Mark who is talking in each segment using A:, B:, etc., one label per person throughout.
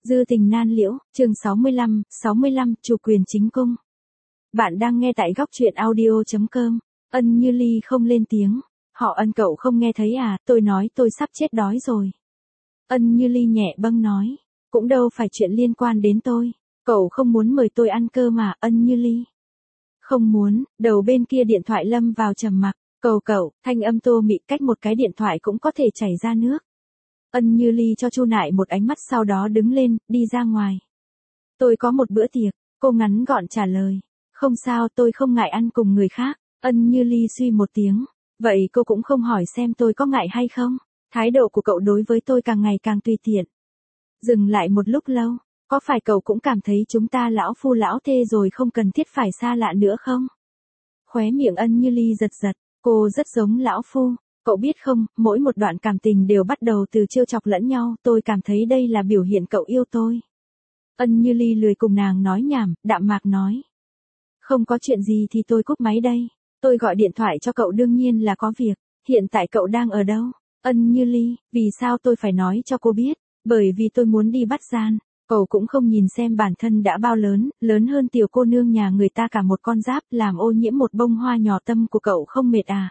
A: Dư tình nan liễu, chương 65, chủ quyền chính cung. Bạn đang nghe tại góc truyện audio.com. Ân Như Ly không lên tiếng. Họ Ân cậu không nghe thấy à, tôi nói tôi sắp chết đói rồi. Ân Như Ly nhẹ bâng nói. Cũng đâu phải chuyện liên quan đến tôi. Cậu không muốn mời tôi ăn cơm mà, Ân Như Ly. Không muốn, đầu bên kia điện thoại lâm vào trầm mặc. Cậu, thanh âm Tô Mị cách một cái điện thoại cũng có thể chảy ra nước. Ân Như Ly cho Chu Nại một ánh mắt sau đó đứng lên, đi ra ngoài. Tôi có một bữa tiệc, cô ngắn gọn trả lời. Không sao, tôi không ngại ăn cùng người khác. Ân Như Ly suy một tiếng. Vậy cô cũng không hỏi xem tôi có ngại hay không? Thái độ của cậu đối với tôi càng ngày càng tùy tiện. Dừng lại một lúc lâu, có phải cậu cũng cảm thấy chúng ta lão phu lão thê rồi không cần thiết phải xa lạ nữa không? Khóe miệng Ân Như Ly giật giật, cô rất giống lão phu. Cậu biết không, mỗi một đoạn cảm tình đều bắt đầu từ trêu chọc lẫn nhau, tôi cảm thấy đây là biểu hiện cậu yêu tôi. Ân Như Ly lười cùng nàng nói nhảm, đạm mạc nói. Không có chuyện gì thì tôi cúp máy đây. Tôi gọi điện thoại cho cậu đương nhiên là có việc. Hiện tại cậu đang ở đâu? Ân Như Ly, vì sao tôi phải nói cho cô biết? Bởi vì tôi muốn đi bắt gian. Cậu cũng không nhìn xem bản thân đã bao lớn, lớn hơn tiểu cô nương nhà người ta cả một con giáp, làm ô nhiễm một bông hoa nhỏ tâm của cậu không mệt à?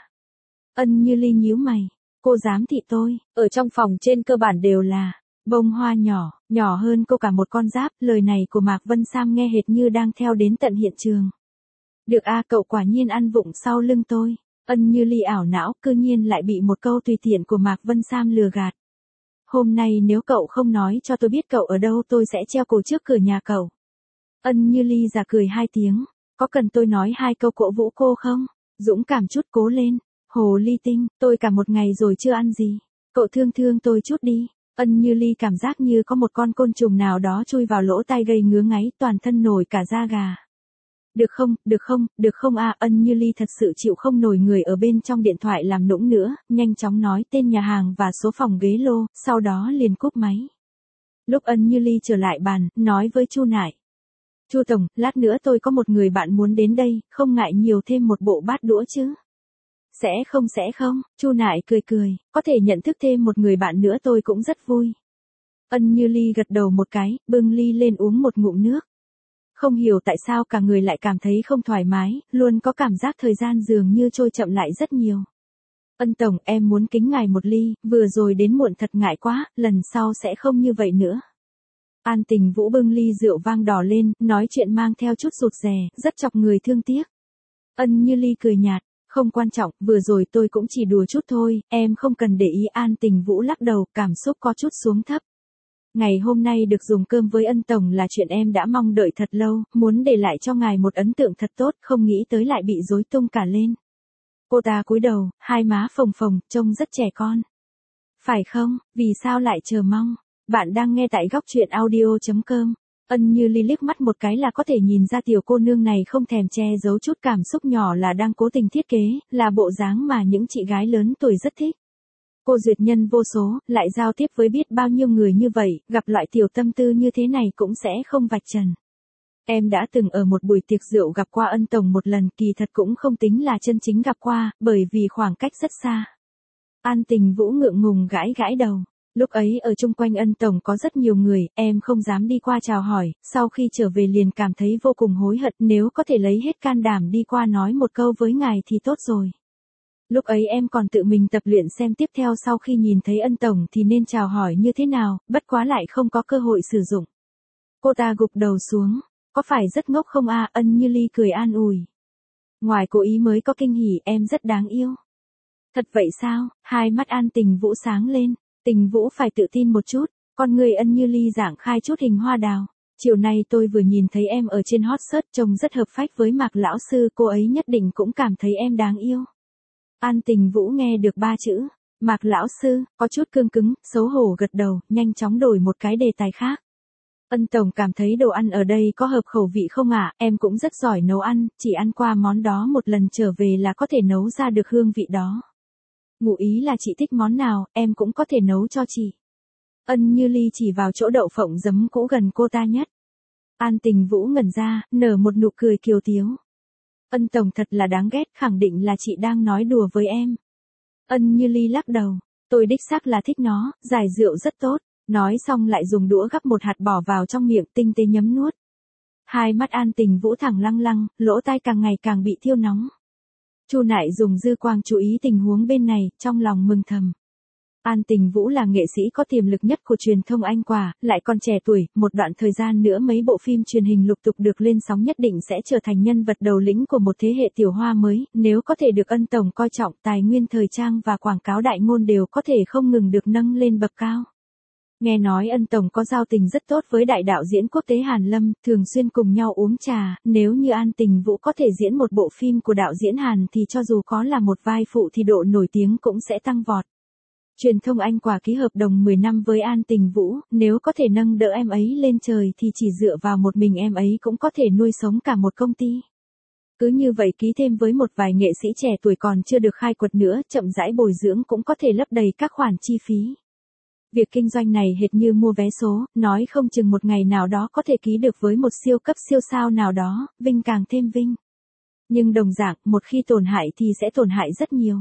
A: Ân Như Ly nhíu mày, cô giám thị tôi, ở trong phòng trên cơ bản đều là bông hoa nhỏ hơn cô cả một con giáp, lời này của Mạc Vân Sam nghe hệt như đang theo đến tận hiện trường. Được a, cậu quả nhiên ăn vụng sau lưng tôi. Ân Như Ly ảo não, cư nhiên lại bị một câu tùy tiện của Mạc Vân Sam lừa gạt. Hôm nay nếu cậu không nói cho tôi biết cậu ở đâu tôi sẽ treo cổ trước cửa nhà cậu. Ân Như Ly giả cười hai tiếng, có cần tôi nói hai câu cổ vũ cô không? Dũng cảm chút, cố lên. Hồ ly tinh, tôi cả một ngày rồi chưa ăn gì. Cậu thương tôi chút đi. Ân Như Ly cảm giác như có một con côn trùng nào đó chui vào lỗ tai gây ngứa ngáy, toàn thân nổi cả da gà. Được không à, Ân Như Ly thật sự chịu không nổi người ở bên trong điện thoại làm nũng nữa, nhanh chóng nói tên nhà hàng và số phòng ghế lô, sau đó liền cúp máy. Lúc Ân Như Ly trở lại bàn, nói với Chu Nại. Chu Tổng, lát nữa tôi có một người bạn muốn đến đây, không ngại nhiều thêm một bộ bát đũa chứ? Sẽ không, Chu Nại cười, có thể nhận thức thêm một người bạn nữa tôi cũng rất vui. Ân Như Ly gật đầu một cái, bưng ly lên uống một ngụm nước. Không hiểu tại sao cả người lại cảm thấy không thoải mái, luôn có cảm giác thời gian dường như trôi chậm lại rất nhiều. Ân Tổng, em muốn kính ngài một ly, vừa rồi đến muộn thật ngại quá, lần sau sẽ không như vậy nữa. An Tình Vũ bưng ly rượu vang đỏ lên, nói chuyện mang theo chút rụt rè, rất chọc người thương tiếc. Ân Như Ly cười nhạt. Không quan trọng, vừa rồi tôi cũng chỉ đùa chút thôi, em không cần để ý. An Tình Vũ lắc đầu, cảm xúc có chút xuống thấp. Ngày hôm nay được dùng cơm với Ân Tổng là chuyện em đã mong đợi thật lâu, muốn để lại cho ngài một ấn tượng thật tốt, không nghĩ tới lại bị rối tung cả lên. Cô ta cúi đầu, hai má phồng phồng, trông rất trẻ con. Phải không, vì sao lại chờ mong? Bạn đang nghe tại góc truyện audio.com. Ân Như Ly liếc mắt một cái là có thể nhìn ra tiểu cô nương này không thèm che giấu chút cảm xúc nhỏ là đang cố tình thiết kế, là bộ dáng mà những chị gái lớn tuổi rất thích. Cô duyệt nhân vô số, lại giao tiếp với biết bao nhiêu người như vậy, gặp loại tiểu tâm tư như thế này cũng sẽ không vạch trần. Em đã từng ở một buổi tiệc rượu gặp qua Ân Tổng một lần, kỳ thật cũng không tính là chân chính gặp qua, bởi vì khoảng cách rất xa. An Tình Vũ ngượng ngùng gãi đầu. Lúc ấy ở chung quanh Ân Tổng có rất nhiều người, em không dám đi qua chào hỏi, sau khi trở về liền cảm thấy vô cùng hối hận, nếu có thể lấy hết can đảm đi qua nói một câu với ngài thì tốt rồi. Lúc ấy em còn tự mình tập luyện xem tiếp theo sau khi nhìn thấy Ân Tổng thì nên chào hỏi như thế nào, bất quá lại không có cơ hội sử dụng. Cô ta gục đầu xuống, có phải rất ngốc không a? Ân Như Ly cười an ủi. Ngoài cố ý mới có kinh hỉ, em rất đáng yêu. Thật vậy sao? Hai mắt An Tình Vũ sáng lên. Tình Vũ phải tự tin một chút, con người Ân Như Ly giảng khai chút hình hoa đào. Chiều nay tôi vừa nhìn thấy em ở trên hot search trông rất hợp phách với Mạc lão sư, cô ấy nhất định cũng cảm thấy em đáng yêu. An Tình Vũ nghe được ba chữ, Mạc lão sư, có chút cương cứng, xấu hổ gật đầu, nhanh chóng đổi một cái đề tài khác. Ân Tổng cảm thấy đồ ăn ở đây có hợp khẩu vị không ạ? Em cũng rất giỏi nấu ăn, chỉ ăn qua món đó một lần trở về là có thể nấu ra được hương vị đó. Ngụ ý là chị thích món nào, em cũng có thể nấu cho chị. Ân Như Ly chỉ vào chỗ đậu phộng giấm cũ gần cô ta nhất. An Tình Vũ ngẩn ra, nở một nụ cười kiều tiếu. Ân Tổng thật là đáng ghét, khẳng định là chị đang nói đùa với em. Ân Như Ly lắc đầu, tôi đích xác là thích nó, giải rượu rất tốt. Nói xong lại dùng đũa gắp một hạt bỏ vào trong miệng tinh tế nhấm nuốt. Hai mắt An Tình Vũ thẳng lăng lăng, lỗ tai càng ngày càng bị thiêu nóng. Chu Nại dùng dư quang chú ý tình huống bên này, trong lòng mừng thầm. An Tình Vũ là nghệ sĩ có tiềm lực nhất của truyền thông Anh Quả, lại còn trẻ tuổi, một đoạn thời gian nữa mấy bộ phim truyền hình lục tục được lên sóng nhất định sẽ trở thành nhân vật đầu lĩnh của một thế hệ tiểu hoa mới, nếu có thể được Ân tổng coi trọng, tài nguyên thời trang và quảng cáo đại ngôn đều có thể không ngừng được nâng lên bậc cao. Nghe nói Ân tổng có giao tình rất tốt với đại đạo diễn quốc tế Hàn Lâm, thường xuyên cùng nhau uống trà, nếu như An Tình Vũ có thể diễn một bộ phim của đạo diễn Hàn thì cho dù có là một vai phụ thì độ nổi tiếng cũng sẽ tăng vọt. Truyền thông Anh Quả ký hợp đồng 10 năm với An Tình Vũ, nếu có thể nâng đỡ em ấy lên trời thì chỉ dựa vào một mình em ấy cũng có thể nuôi sống cả một công ty. Cứ như vậy ký thêm với một vài nghệ sĩ trẻ tuổi còn chưa được khai quật nữa, chậm rãi bồi dưỡng cũng có thể lấp đầy các khoản chi phí. Việc kinh doanh này hệt như mua vé số, nói không chừng một ngày nào đó có thể ký được với một siêu cấp siêu sao nào đó, vinh càng thêm vinh. Nhưng đồng dạng, một khi tổn hại thì sẽ tổn hại rất nhiều.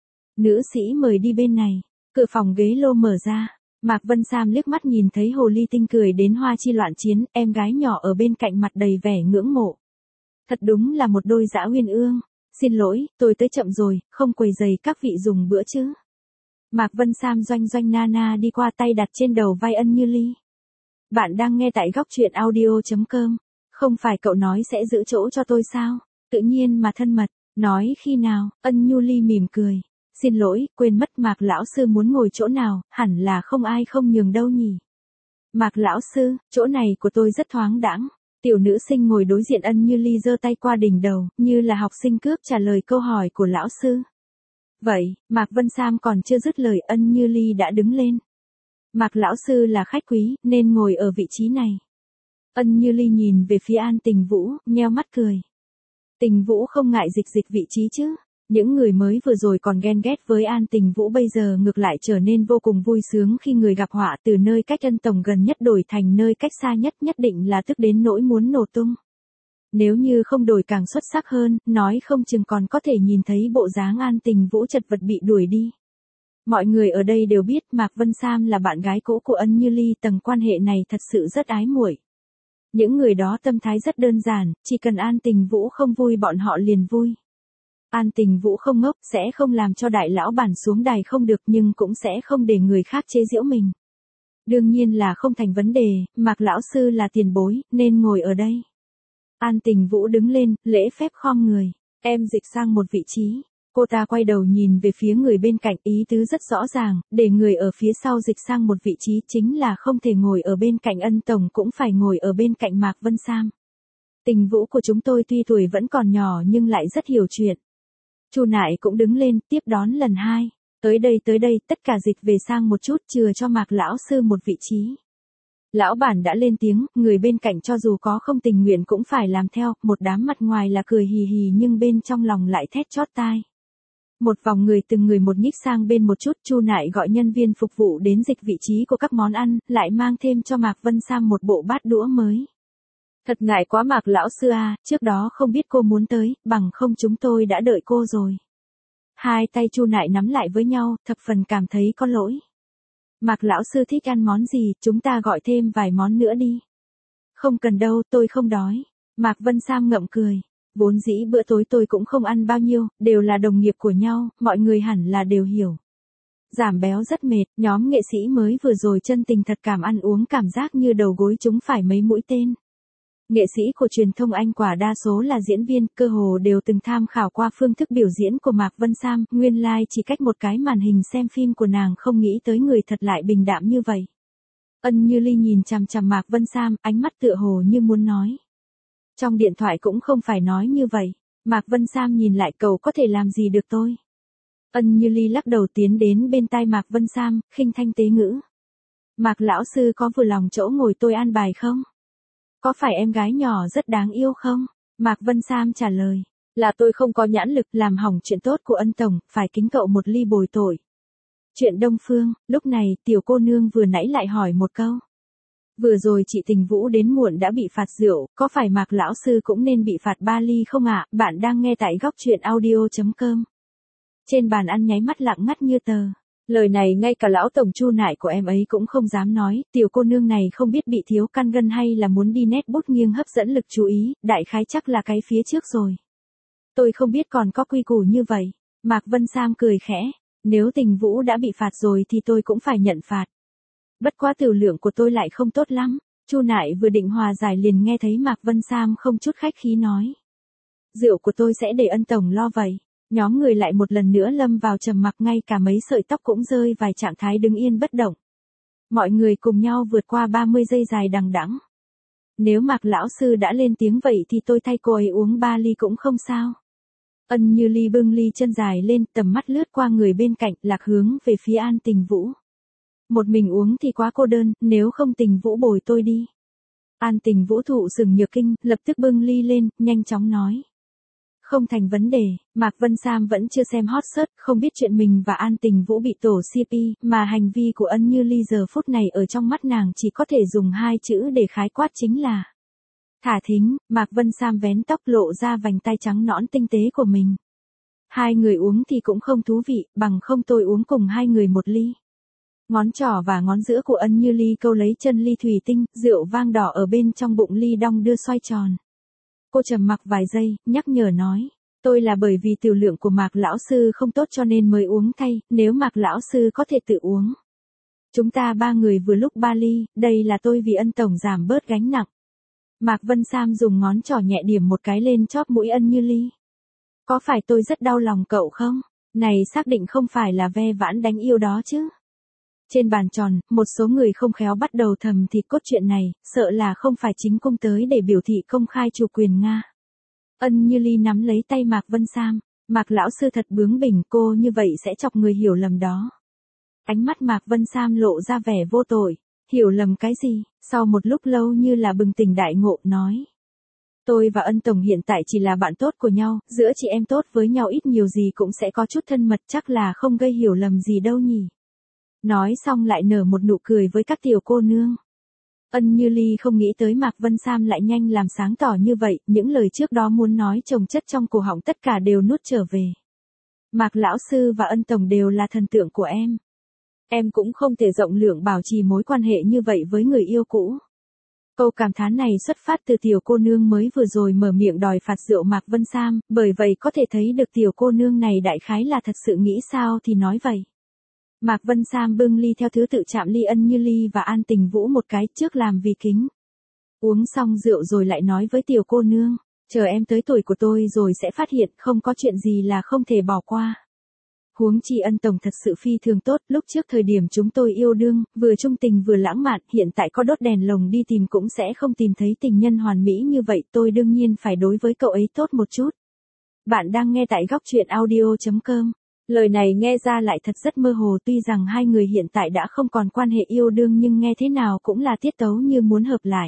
A: Nữ sĩ mời đi bên này. Cửa phòng ghế lô mở ra, Mạc Vân Sam liếc mắt nhìn thấy hồ ly tinh cười đến hoa chi loạn chiến, em gái nhỏ ở bên cạnh mặt đầy vẻ ngưỡng mộ. Thật đúng là một đôi dã uyên ương, xin lỗi, tôi tới chậm rồi, không quấy rầy các vị dùng bữa chứ. Mạc Vân Sam doanh doanh nana đi qua tay đặt trên đầu vai Ân Như Ly. Bạn đang nghe tại góc truyện audio.com, không phải cậu nói sẽ giữ chỗ cho tôi sao, tự nhiên mà thân mật, nói khi nào, Ân Như Ly mỉm cười. Xin lỗi, quên mất Mạc lão sư muốn ngồi chỗ nào, hẳn là không ai không nhường đâu nhỉ. Mạc lão sư, chỗ này của tôi rất thoáng đãng. Tiểu nữ sinh ngồi đối diện Ân Như Ly giơ tay qua đỉnh đầu, như là học sinh cướp trả lời câu hỏi của lão sư. Vậy, Mạc Vân Sam còn chưa dứt lời, Ân Như Ly đã đứng lên. Mạc lão sư là khách quý, nên ngồi ở vị trí này. Ân Như Ly nhìn về phía An Tình Vũ, nheo mắt cười. Tình Vũ không ngại dịch vị trí chứ. Những người mới vừa rồi còn ghen ghét với An Tình Vũ bây giờ ngược lại trở nên vô cùng vui sướng khi người gặp họa từ nơi cách Ân tổng gần nhất đổi thành nơi cách xa nhất, nhất định là tức đến nỗi muốn nổ tung. Nếu như không đổi càng xuất sắc hơn, nói không chừng còn có thể nhìn thấy bộ dáng An Tình Vũ chật vật bị đuổi đi. Mọi người ở đây đều biết Mạc Vân Sam là bạn gái cũ của Ân Như Ly, tầng quan hệ này thật sự rất ái muội. Những người đó tâm thái rất đơn giản, chỉ cần An Tình Vũ không vui bọn họ liền vui. An Tình Vũ không ngốc, sẽ không làm cho đại lão bản xuống đài không được, nhưng cũng sẽ không để người khác chế giễu mình. Đương nhiên là không thành vấn đề, Mạc lão sư là tiền bối, nên ngồi ở đây. An Tình Vũ đứng lên, lễ phép khom người. Em dịch sang một vị trí. Cô ta quay đầu nhìn về phía người bên cạnh, ý tứ rất rõ ràng, để người ở phía sau dịch sang một vị trí chính là không thể ngồi ở bên cạnh Ân tổng cũng phải ngồi ở bên cạnh Mạc Vân Sam. Tình Vũ của chúng tôi tuy tuổi vẫn còn nhỏ nhưng lại rất hiểu chuyện. Chu Nại cũng đứng lên, tiếp đón lần hai. Tới đây, tất cả dịch về sang một chút, chừa cho Mạc lão sư một vị trí. Lão bản đã lên tiếng, người bên cạnh cho dù có không tình nguyện cũng phải làm theo, một đám mặt ngoài là cười hì hì nhưng bên trong lòng lại thét chót tai. Một vòng người từng người một nhích sang bên một chút, Chu Nại gọi nhân viên phục vụ đến dịch vị trí của các món ăn, lại mang thêm cho Mạc Vân Sam một bộ bát đũa mới. Thật ngại quá Mạc lão sư à, trước đó không biết cô muốn tới, bằng không chúng tôi đã đợi cô rồi. Hai tay Chu Nại nắm lại với nhau, thập phần cảm thấy có lỗi. Mạc lão sư thích ăn món gì, chúng ta gọi thêm vài món nữa đi. Không cần đâu, tôi không đói. Mạc Vân Sam ngậm cười. Vốn dĩ bữa tối tôi cũng không ăn bao nhiêu, đều là đồng nghiệp của nhau, mọi người hẳn là đều hiểu. Giảm béo rất mệt, nhóm nghệ sĩ mới vừa rồi chân tình thật cảm ăn uống cảm giác như đầu gối chúng phải mấy mũi tên. Nghệ sĩ của truyền thông Anh Quả đa số là diễn viên, cơ hồ đều từng tham khảo qua phương thức biểu diễn của Mạc Vân Sam, nguyên lai chỉ cách một cái màn hình xem phim của nàng không nghĩ tới người thật lại bình đạm như vậy. Ân Như Ly nhìn chằm chằm Mạc Vân Sam, ánh mắt tựa hồ như muốn nói. Trong điện thoại cũng không phải nói như vậy. Mạc Vân Sam nhìn lại, cậu có thể làm gì được tôi? Ân Như Ly lắc đầu tiến đến bên tai Mạc Vân Sam, khinh thanh tế ngữ. Mạc lão sư có vừa lòng chỗ ngồi tôi an bài không? Có phải em gái nhỏ rất đáng yêu không? Mạc Vân Sam trả lời. Là tôi không có nhãn lực làm hỏng chuyện tốt của Ân tổng, phải kính cậu một ly bồi tội. Chuyện Đông Phương, lúc này tiểu cô nương vừa nãy lại hỏi một câu. Vừa rồi chị Tình Vũ đến muộn đã bị phạt rượu, có phải Mạc lão sư cũng nên bị phạt 3 ly không ạ? Bạn đang nghe tại góc truyện audio.com. Trên bàn ăn nháy mắt lặng ngắt như tờ. Lời này ngay cả lão tổng Chu nại của em ấy cũng không dám nói, tiểu cô nương này không biết bị thiếu căn gân hay là muốn đi nét bút nghiêng hấp dẫn lực chú ý, đại khái chắc là cái phía trước rồi. Tôi không biết còn có quy củ như vậy. Mạc Vân Sam cười khẽ, nếu Tình Vũ đã bị phạt rồi thì tôi cũng phải nhận phạt. Bất quá tiểu lượng của tôi lại không tốt lắm. Chu nại vừa định hòa giải liền nghe thấy Mạc Vân Sam không chút khách khí nói. Rượu của tôi sẽ để Ân tổng lo vậy. Nhóm người lại một lần nữa lâm vào trầm mặc, ngay cả mấy sợi tóc cũng rơi vào trạng thái đứng yên bất động. Mọi người cùng nhau vượt qua 30 giây dài đằng đẵng. Nếu Mạc lão sư đã lên tiếng vậy thì tôi thay cô ấy uống 3 ly cũng không sao. Ân Như Ly bưng ly chân dài lên, tầm mắt lướt qua người bên cạnh, lạc hướng về phía An Tình Vũ. Một mình uống thì quá cô đơn, nếu không Tình Vũ bồi tôi đi. An Tình Vũ thụ sừng nhược kinh, lập tức bưng ly lên, nhanh chóng nói. Không thành vấn đề. Mạc Vân Sam vẫn chưa xem hot search, không biết chuyện mình và An Tình Vũ bị tổ CP, mà hành vi của Ân Như Ly giờ phút này ở trong mắt nàng chỉ có thể dùng 2 chữ để khái quát chính là thả thính. Mạc Vân Sam vén tóc lộ ra vành tay trắng nõn tinh tế của mình. 2 người uống thì cũng không thú vị, bằng không tôi uống cùng 2 người 1 ly. Ngón trỏ và ngón giữa của Ân Như Ly câu lấy chân ly thủy tinh, rượu vang đỏ ở bên trong bụng ly đong đưa xoay tròn. Cô trầm mặc vài giây, nhắc nhở nói. Tôi là bởi vì tiểu lượng của Mạc lão sư không tốt cho nên mới uống thay, nếu Mạc lão sư có thể tự uống. Chúng ta 3 người vừa lúc 3 ly, đây là tôi vì Ân tổng giảm bớt gánh nặng. Mạc Vân Sam dùng ngón trỏ nhẹ điểm một cái lên chóp mũi Ân Như Ly. Có phải tôi rất đau lòng cậu không? Này xác định không phải là ve vãn đánh yêu đó chứ? Trên bàn tròn, một số người không khéo bắt đầu thầm thì cốt truyện này, sợ là không phải chính cung tới để biểu thị công khai chủ quyền Nga. Ân Như Ly nắm lấy tay Mạc Vân Sam. Mạc lão sư thật bướng bỉnh, cô như vậy sẽ chọc người hiểu lầm đó. Ánh mắt Mạc Vân Sam lộ ra vẻ vô tội. Hiểu lầm cái gì? Sau một lúc lâu như là bừng tỉnh đại ngộ nói. Tôi và Ân tổng hiện tại chỉ là bạn tốt của nhau, giữa chị em tốt với nhau ít nhiều gì cũng sẽ có chút thân mật, chắc là không gây hiểu lầm gì đâu nhỉ. Nói xong lại nở một nụ cười với các tiểu cô nương. Ân Như Ly không nghĩ tới Mạc Vân Sam lại nhanh làm sáng tỏ như vậy, những lời trước đó muốn nói chồng chất trong cổ họng tất cả đều nuốt trở về. Mạc lão sư và Ân tổng đều là thần tượng của em. Em cũng không thể rộng lượng bảo trì mối quan hệ như vậy với người yêu cũ. Câu cảm thán này xuất phát từ tiểu cô nương mới vừa rồi mở miệng đòi phạt rượu Mạc Vân Sam, bởi vậy có thể thấy được tiểu cô nương này đại khái là thật sự nghĩ sao thì nói vậy. Mạc Vân Sam bưng ly theo thứ tự chạm ly Ân Như Ly và An Tình Vũ một cái trước làm vì kính. Uống xong rượu rồi lại nói với tiểu cô nương, chờ em tới tuổi của tôi rồi sẽ phát hiện không có chuyện gì là không thể bỏ qua. Huống chi Ân tổng thật sự phi thường tốt, lúc trước thời điểm chúng tôi yêu đương, vừa trung tình vừa lãng mạn, hiện tại có đốt đèn lồng đi tìm cũng sẽ không tìm thấy tình nhân hoàn mỹ như vậy, tôi đương nhiên phải đối với cậu ấy tốt một chút. Bạn đang nghe tại góc truyện audio.com. Lời này nghe ra lại thật rất mơ hồ, tuy rằng 2 người hiện tại đã không còn quan hệ yêu đương nhưng nghe thế nào cũng là tiết tấu như muốn hợp lại.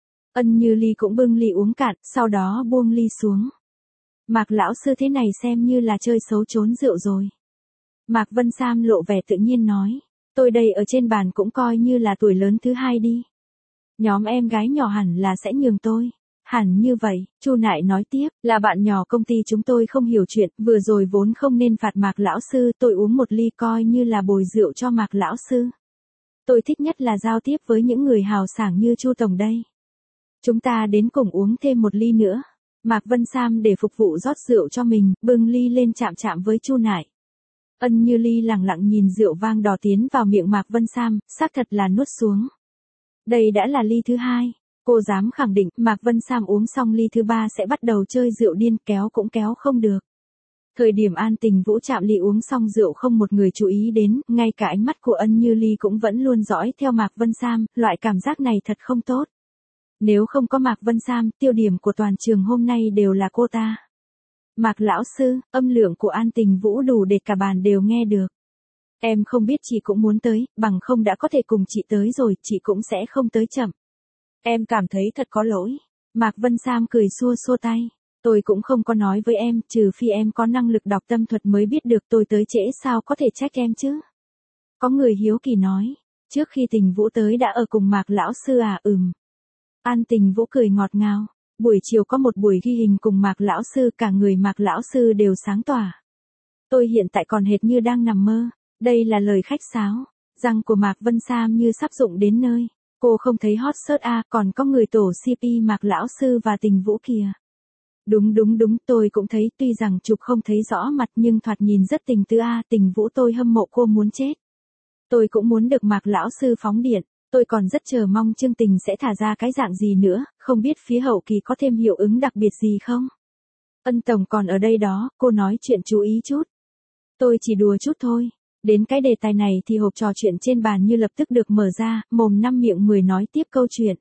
A: Ân Như Ly cũng bưng ly uống cạn, sau đó buông ly xuống. Mạc lão sư thế này xem như là chơi xấu trốn rượu rồi. Mạc Vân Sam lộ vẻ tự nhiên nói, tôi đây ở trên bàn cũng coi như là tuổi lớn thứ 2 đi. Nhóm em gái nhỏ hẳn là sẽ nhường tôi. Hẳn như vậy, Chu nại nói tiếp, là bạn nhỏ công ty chúng tôi không hiểu chuyện, vừa rồi vốn không nên phạt Mạc lão sư, tôi uống một ly coi như là bồi rượu cho Mạc lão sư. Tôi thích nhất là giao tiếp với những người hào sảng như Chu tổng đây. Chúng ta đến cùng uống thêm một ly nữa. Mạc Vân Sam để phục vụ rót rượu cho mình, bưng ly lên chạm chạm với Chu nại. Ân Như Ly lẳng lặng nhìn rượu vang đỏ tiến vào miệng Mạc Vân Sam, xác thật là nuốt xuống. Đây đã là ly thứ 2. Cô dám khẳng định, Mạc Vân Sam uống xong ly thứ 3 sẽ bắt đầu chơi rượu điên, kéo cũng kéo không được. Thời điểm An Tình Vũ chạm ly uống xong rượu không một người chú ý đến, ngay cả ánh mắt của Ân Như Ly cũng vẫn luôn dõi theo Mạc Vân Sam, loại cảm giác này thật không tốt. Nếu không có Mạc Vân Sam, tiêu điểm của toàn trường hôm nay đều là cô ta. Mạc lão sư, âm lượng của An Tình Vũ đủ để cả bàn đều nghe được. Em không biết chị cũng muốn tới, bằng không đã có thể cùng chị tới rồi, chị cũng sẽ không tới chậm. Em cảm thấy thật có lỗi. Mạc Vân Sam cười xua xua tay. Tôi cũng không có nói với em, trừ phi em có năng lực đọc tâm thuật mới biết được tôi tới trễ sao có thể trách em chứ. Có người hiếu kỳ nói, trước khi Tình Vũ tới đã ở cùng Mạc lão sư à? An Tình Vũ cười ngọt ngào. Buổi chiều có một buổi ghi hình cùng Mạc lão sư, cả người Mạc lão sư đều sáng tỏa. Tôi hiện tại còn hệt như đang nằm mơ. Đây là lời khách sáo. Răng của Mạc Vân Sam như sắp rụng đến nơi. Cô không thấy hot search à, còn có người tổ CP Mạc lão sư và Tình Vũ kìa. Đúng, tôi cũng thấy, tuy rằng chụp không thấy rõ mặt nhưng thoạt nhìn rất tình tứ à, Tình Vũ tôi hâm mộ cô muốn chết. Tôi cũng muốn được Mạc lão sư phóng điện, tôi còn rất chờ mong chương trình sẽ thả ra cái dạng gì nữa, không biết phía hậu kỳ có thêm hiệu ứng đặc biệt gì không? Ân tổng còn ở đây đó, cô nói chuyện chú ý chút. Tôi chỉ đùa chút thôi. Đến cái đề tài này thì hộp trò chuyện trên bàn như lập tức được mở ra, mồm năm miệng mười nói tiếp câu chuyện.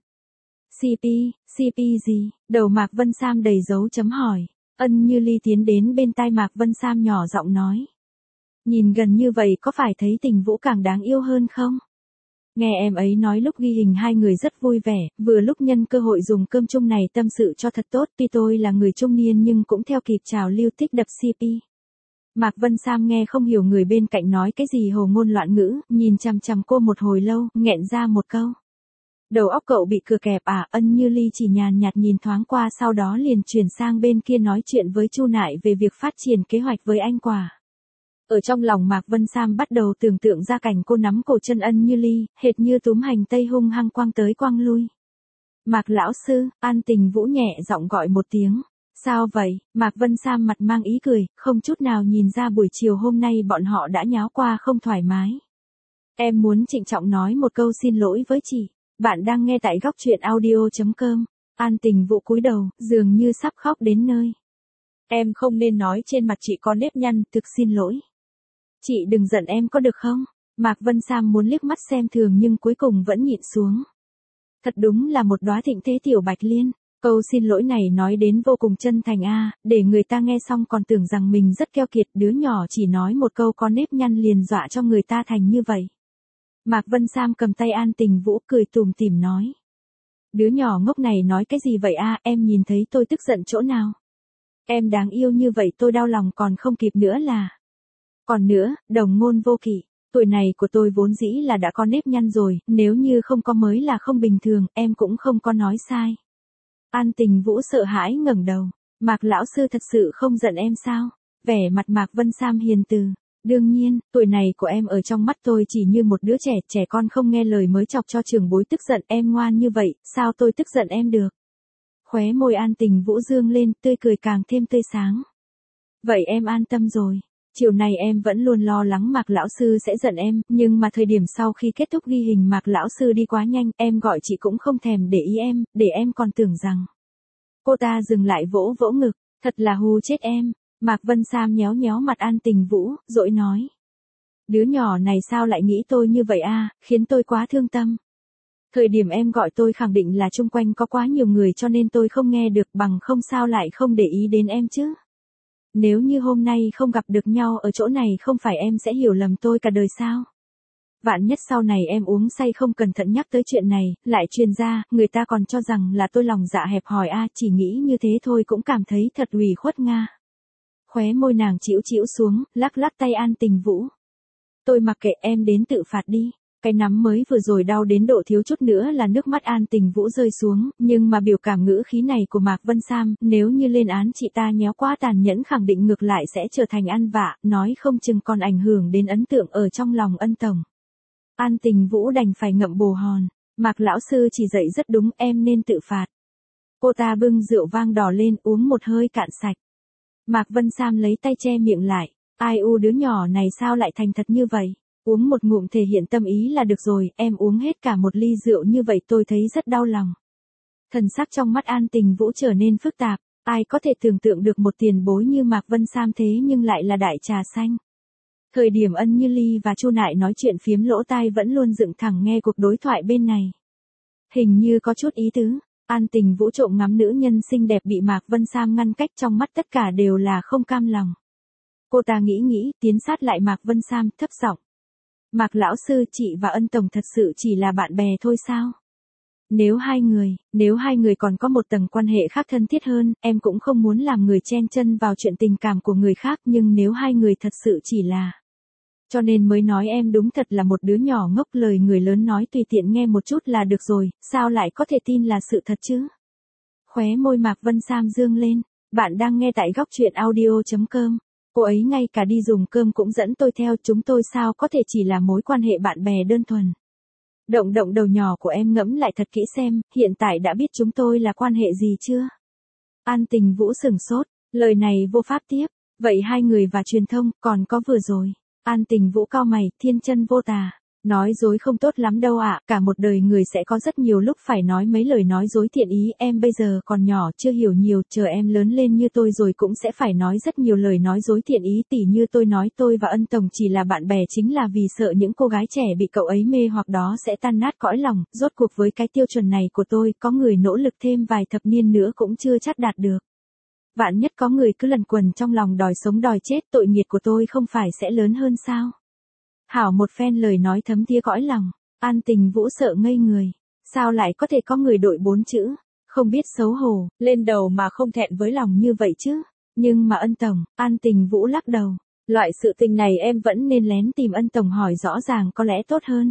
A: CP gì? Đầu Mạc Vân Sam đầy dấu chấm hỏi. Ân Như Ly tiến đến bên tai Mạc Vân Sam nhỏ giọng nói. Nhìn gần như vậy có phải thấy Tình Vũ càng đáng yêu hơn không? Nghe em ấy nói lúc ghi hình hai người rất vui vẻ, vừa lúc nhân cơ hội dùng cơm chung này tâm sự cho thật tốt, tuy tôi là người trung niên nhưng cũng theo kịp trào lưu thích đập CP. Mạc Vân Sam nghe không hiểu người bên cạnh nói cái gì hồ ngôn loạn ngữ, nhìn chằm chằm cô một hồi lâu, nghẹn ra một câu. Đầu óc cậu bị cưa kẹp à? Ân Như Ly chỉ nhàn nhạt nhìn thoáng qua sau đó liền chuyển sang bên kia nói chuyện với Chu Nại về việc phát triển kế hoạch với anh Quả. Ở trong lòng Mạc Vân Sam bắt đầu tưởng tượng ra cảnh cô nắm cổ chân Ân Như Ly, hệt như túm hành tây hung hăng quăng tới quăng lui. Mạc lão sư, An Tình Vũ nhẹ giọng gọi một tiếng. Sao vậy? Mạc Vân Sam mặt mang ý cười, không chút nào nhìn ra buổi chiều hôm nay bọn họ đã nháo qua không thoải mái. Em muốn trịnh trọng nói một câu xin lỗi với chị. Bạn đang nghe tại góc truyện audio.com. An Tình Vũ cúi đầu, dường như sắp khóc đến nơi. Em không nên nói trên mặt chị có nếp nhăn, thực xin lỗi. Chị đừng giận em có được không? Mạc Vân Sam muốn liếc mắt xem thường nhưng cuối cùng vẫn nhịn xuống. Thật đúng là một đóa thịnh thế tiểu bạch liên. Câu xin lỗi này nói đến vô cùng chân thành a, để người ta nghe xong còn tưởng rằng mình rất keo kiệt, đứa nhỏ chỉ nói một câu có nếp nhăn liền dọa cho người ta thành như vậy. Mạc Vân Sam cầm tay An Tình Vũ cười tủm tỉm nói. Đứa nhỏ ngốc này nói cái gì vậy a, em nhìn thấy tôi tức giận chỗ nào? Em đáng yêu như vậy tôi đau lòng còn không kịp nữa là. Còn nữa, đồng ngôn vô kỵ, tuổi này của tôi vốn dĩ là đã có nếp nhăn rồi, nếu như không có mới là không bình thường, em cũng không có nói sai. An Tình Vũ sợ hãi ngẩng đầu. Mạc lão sư thật sự không giận em sao? Vẻ mặt Mạc Vân Sam hiền từ. Đương nhiên, tuổi này của em ở trong mắt tôi chỉ như một đứa trẻ con không nghe lời mới chọc cho trưởng bối tức giận, em ngoan như vậy, sao tôi tức giận em được? Khóe môi An Tình Vũ dương lên, tươi cười càng thêm tươi sáng. Vậy em an tâm rồi. Chiều này em vẫn luôn lo lắng Mạc lão sư sẽ giận em, nhưng mà thời điểm sau khi kết thúc ghi hình Mạc lão sư đi quá nhanh, em gọi chị cũng không thèm để ý em, để em còn tưởng rằng. Cô ta dừng lại vỗ vỗ ngực, thật là hù chết em. Mạc Vân Sam nhéo nhéo mặt An Tình Vũ, dỗi nói. Đứa nhỏ này sao lại nghĩ tôi như vậy a, khiến tôi quá thương tâm. Thời điểm em gọi tôi khẳng định là chung quanh có quá nhiều người cho nên tôi không nghe được, bằng không sao lại không để ý đến em chứ. Nếu như hôm nay không gặp được nhau ở chỗ này không phải em sẽ hiểu lầm tôi cả đời sao? Vạn nhất sau này em uống say không cẩn thận nhắc tới chuyện này, lại truyền ra, người ta còn cho rằng là tôi lòng dạ hẹp hòi a, chỉ nghĩ như thế thôi cũng cảm thấy thật ủy khuất nga. Khóe môi nàng chĩu chĩu xuống, lắc lắc tay An Tình Vũ. Tôi mặc kệ em đến tự phạt đi. Cái nắm mới vừa rồi đau đến độ thiếu chút nữa là nước mắt An Tình Vũ rơi xuống, nhưng mà biểu cảm ngữ khí này của Mạc Vân Sam, nếu như lên án chị ta nhéo quá tàn nhẫn khẳng định ngược lại sẽ trở thành ăn vạ, nói không chừng còn ảnh hưởng đến ấn tượng ở trong lòng Ân tổng. An Tình Vũ đành phải ngậm bồ hòn, Mạc lão sư chỉ dạy rất đúng, em nên tự phạt. Cô ta bưng rượu vang đỏ lên uống một hơi cạn sạch. Mạc Vân Sam lấy tay che miệng lại, ai u đứa nhỏ này sao lại thành thật như vậy? Uống một ngụm thể hiện tâm ý là được rồi, em uống hết cả một ly rượu như vậy tôi thấy rất đau lòng. Thần sắc trong mắt An Tình Vũ trở nên phức tạp, ai có thể tưởng tượng được một tiền bối như Mạc Vân Sam thế nhưng lại là đại trà xanh. Thời điểm Ân Như Ly và Chu Nại nói chuyện phiếm lỗ tai vẫn luôn dựng thẳng nghe cuộc đối thoại bên này. Hình như có chút ý tứ, An Tình Vũ trộm ngắm nữ nhân xinh đẹp bị Mạc Vân Sam ngăn cách trong mắt tất cả đều là không cam lòng. Cô ta nghĩ, tiến sát lại Mạc Vân Sam thấp giọng. Mạc lão sư, chị và Ân tổng thật sự chỉ là bạn bè thôi sao? Nếu hai người còn có một tầng quan hệ khác thân thiết hơn, em cũng không muốn làm người chen chân vào chuyện tình cảm của người khác, nhưng nếu hai người thật sự chỉ là. Cho nên mới nói em đúng thật là một đứa nhỏ ngốc, lời người lớn nói tùy tiện nghe một chút là được rồi, sao lại có thể tin là sự thật chứ? Khóe môi Mạc Vân Sam dương lên, bạn đang nghe tại góc truyện audio.com. Cô ấy ngay cả đi dùng cơm cũng dẫn tôi theo, chúng tôi sao có thể chỉ là mối quan hệ bạn bè đơn thuần. Động động đầu nhỏ của em ngẫm lại thật kỹ xem, hiện tại đã biết chúng tôi là quan hệ gì chưa? An Tình Vũ sửng sốt, lời này vô pháp tiếp. Vậy hai người và truyền thông, còn có vừa rồi. An Tình Vũ cau mày, thiên chân vô tà. Nói dối không tốt lắm đâu ạ, cả một đời người sẽ có rất nhiều lúc phải nói mấy lời nói dối thiện ý, em bây giờ còn nhỏ chưa hiểu nhiều, chờ em lớn lên như tôi rồi cũng sẽ phải nói rất nhiều lời nói dối thiện ý, tỉ như tôi nói tôi và Ân Tổng chỉ là bạn bè chính là vì sợ những cô gái trẻ bị cậu ấy mê hoặc đó sẽ tan nát cõi lòng, rốt cuộc với cái tiêu chuẩn này của tôi, có người nỗ lực thêm vài thập niên nữa cũng chưa chắc đạt được. Vạn nhất có người cứ lẩn quẩn trong lòng đòi sống đòi chết, tội nghiệp của tôi không phải sẽ lớn hơn sao? Hảo một phen lời nói thấm thía cõi lòng, An Tình Vũ sợ ngây người. Sao lại có thể có người đội 4 chữ, không biết xấu hổ, lên đầu mà không thẹn với lòng như vậy chứ? Nhưng mà Ân Tổng, An Tình Vũ lắc đầu. Loại sự tình này em vẫn nên lén tìm Ân Tổng hỏi rõ ràng có lẽ tốt hơn.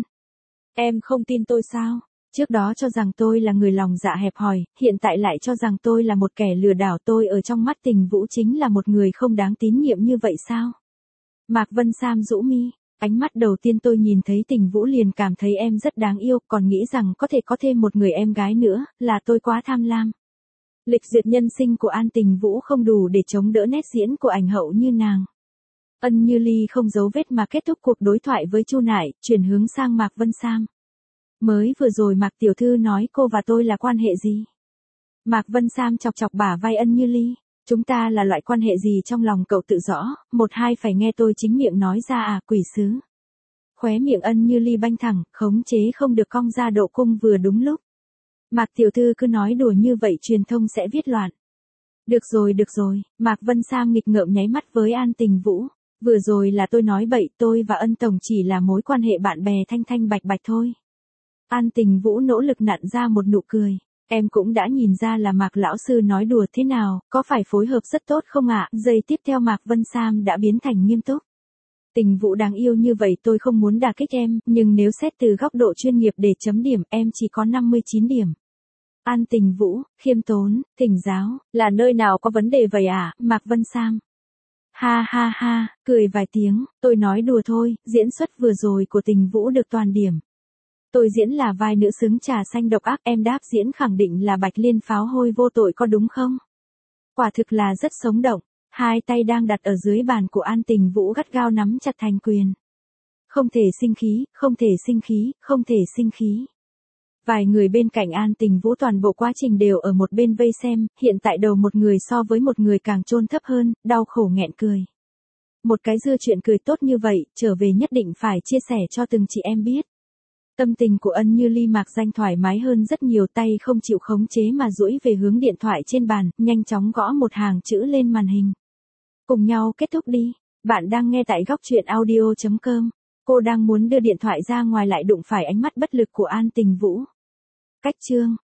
A: Em không tin tôi sao? Trước đó cho rằng tôi là người lòng dạ hẹp hòi, hiện tại lại cho rằng tôi là một kẻ lừa đảo, tôi ở trong mắt Tình Vũ chính là một người không đáng tín nhiệm như vậy sao? Mạc Vân Sam rũ mi. Ánh mắt đầu tiên tôi nhìn thấy Tình Vũ liền cảm thấy em rất đáng yêu, còn nghĩ rằng có thể có thêm một người em gái nữa, là tôi quá tham lam. Lịch duyệt nhân sinh của An Tình Vũ không đủ để chống đỡ nét diễn của ảnh hậu như nàng. Ân Như Ly không giấu vết mà kết thúc cuộc đối thoại với Chu Nại, chuyển hướng sang Mạc Vân Sam. Mới vừa rồi Mạc tiểu thư nói cô và tôi là quan hệ gì? Mạc Vân Sam chọc chọc bả vai Ân Như Ly. Chúng ta là loại quan hệ gì trong lòng cậu tự rõ, một hai phải nghe tôi chính miệng nói ra à, quỷ sứ. Khóe miệng Ân Như Ly banh thẳng, khống chế không được cong ra độ cung vừa đúng lúc. Mạc tiểu thư cứ nói đùa như vậy truyền thông sẽ viết loạn. Được rồi, Mạc Vân Sam nghịch ngợm nháy mắt với An Tình Vũ. Vừa rồi là tôi nói bậy, tôi và Ân Tổng chỉ là mối quan hệ bạn bè thanh thanh bạch bạch thôi. An Tình Vũ nỗ lực nặn ra một nụ cười. Em cũng đã nhìn ra là Mạc lão sư nói đùa thế nào, có phải phối hợp rất tốt không ạ? Giây tiếp theo Mạc Vân Sam đã biến thành nghiêm túc. Tình Vũ đáng yêu như vậy tôi không muốn đả kích em, nhưng nếu xét từ góc độ chuyên nghiệp để chấm điểm em chỉ có 59 điểm. An Tình Vũ, khiêm tốn, thỉnh giáo, là nơi nào có vấn đề vậy à, Mạc Vân Sam? Ha ha ha, cười vài tiếng, tôi nói đùa thôi, diễn xuất vừa rồi của Tình Vũ được toàn điểm. Tôi diễn là vai nữ xứng trà xanh độc ác, em đáp diễn khẳng định là Bạch Liên pháo hôi vô tội có đúng không? Quả thực là rất sống động, hai tay đang đặt ở dưới bàn của An Tình Vũ gắt gao nắm chặt thành quyền. Không thể sinh khí, không thể sinh khí, không thể sinh khí. Vài người bên cạnh An Tình Vũ toàn bộ quá trình đều ở một bên vây xem, hiện tại đầu một người so với một người càng chôn thấp hơn, đau khổ nghẹn cười. Một cái dưa chuyện cười tốt như vậy, trở về nhất định phải chia sẻ cho từng chị em biết. Tâm tình của Ân Như Ly Mạc Danh thoải mái hơn rất nhiều, tay không chịu khống chế mà duỗi về hướng điện thoại trên bàn, nhanh chóng gõ một hàng chữ lên màn hình. Cùng nhau kết thúc đi. Bạn đang nghe tại góc truyện audio.com. Cô đang muốn đưa điện thoại ra ngoài lại đụng phải ánh mắt bất lực của An Tình Vũ. Cách chương.